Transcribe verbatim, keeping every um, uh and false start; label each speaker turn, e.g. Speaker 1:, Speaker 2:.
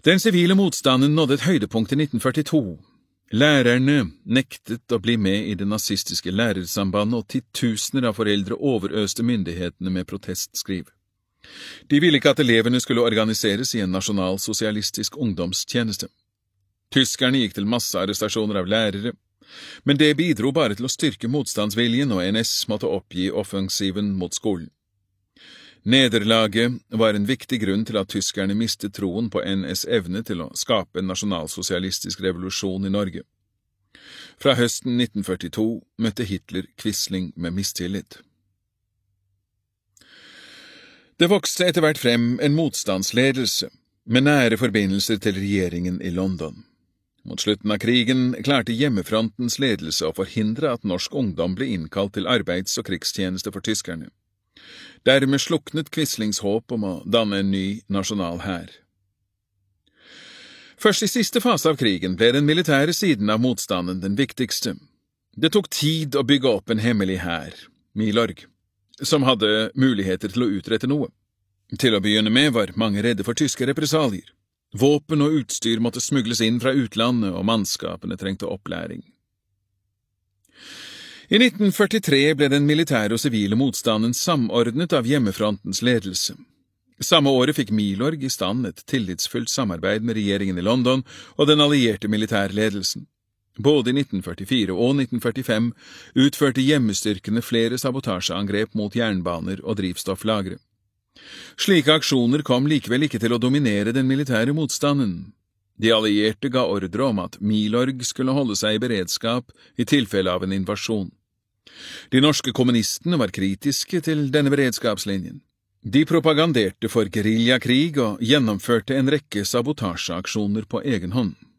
Speaker 1: Den sivile motstanden nådde et høydepunkt i nitten førtito. Lærerne nektet å bli med i det nazistiske lærersambandet, og titusener av foreldre overøste myndighetene med protestskriv. De ville ikke at elevene skulle organiseres i en nasjonalsosialistisk ungdomstjeneste. Tyskerne gikk til massearrestasjoner av lærere, men det bidro bare til å styrke motstandsviljen, og N S måtte oppgi offensiven mot skolen. Nederlaget var en viktig grunn til at tyskerne mistet troen på N S' evne til å skape en nasjonalsosialistisk revolusjon i Norge. Fra høsten nitten førtito møtte Hitler Quisling med mistillit. Det vokste etter hvert frem en motstandsledelse, med nære forbindelser til regjeringen i London. Mot slutten av krigen klarte hjemmefrontens ledelse å forhindre at norsk ungdom ble innkalt til arbeids- og krigstjeneste for tyskerne. Dermed sluknet Quislings håp om å danne en ny nasjonal hær. Først i siste fase av krigen ble den militære siden av motstanden den viktigste. Det tok tid å bygge opp en hemmelig hær, Milorg, som hadde muligheter til å utrette noe. Til å begynne med var mange redde for tyske represalier. Våpen og utstyr måtte smugles inn fra utlandet, og mannskapene trengte opplæring. I nitten førtitre ble den militære og sivile motstanden samordnet av hjemmefrontens ledelse. Samme året fikk Milorg i stand et tillitsfullt samarbeid med regjeringen i London og den allierte militærledelsen. Både i nitten førtifire og nitten førtifem utførte hjemmestyrkene flere sabotasjeangrep mot jernbaner og drivstofflagre. Slike aksjoner kom likevel ikke til å dominere den militære motstanden. De allierte ga ordre om at Milorg skulle holde seg i beredskap i tilfelle av en invasjon. De norske kommunistene var kritiske til denne beredskapslinjen. De propaganderte for guerillakrig og gjennomførte en rekke sabotasjeaksjoner på egen hånd.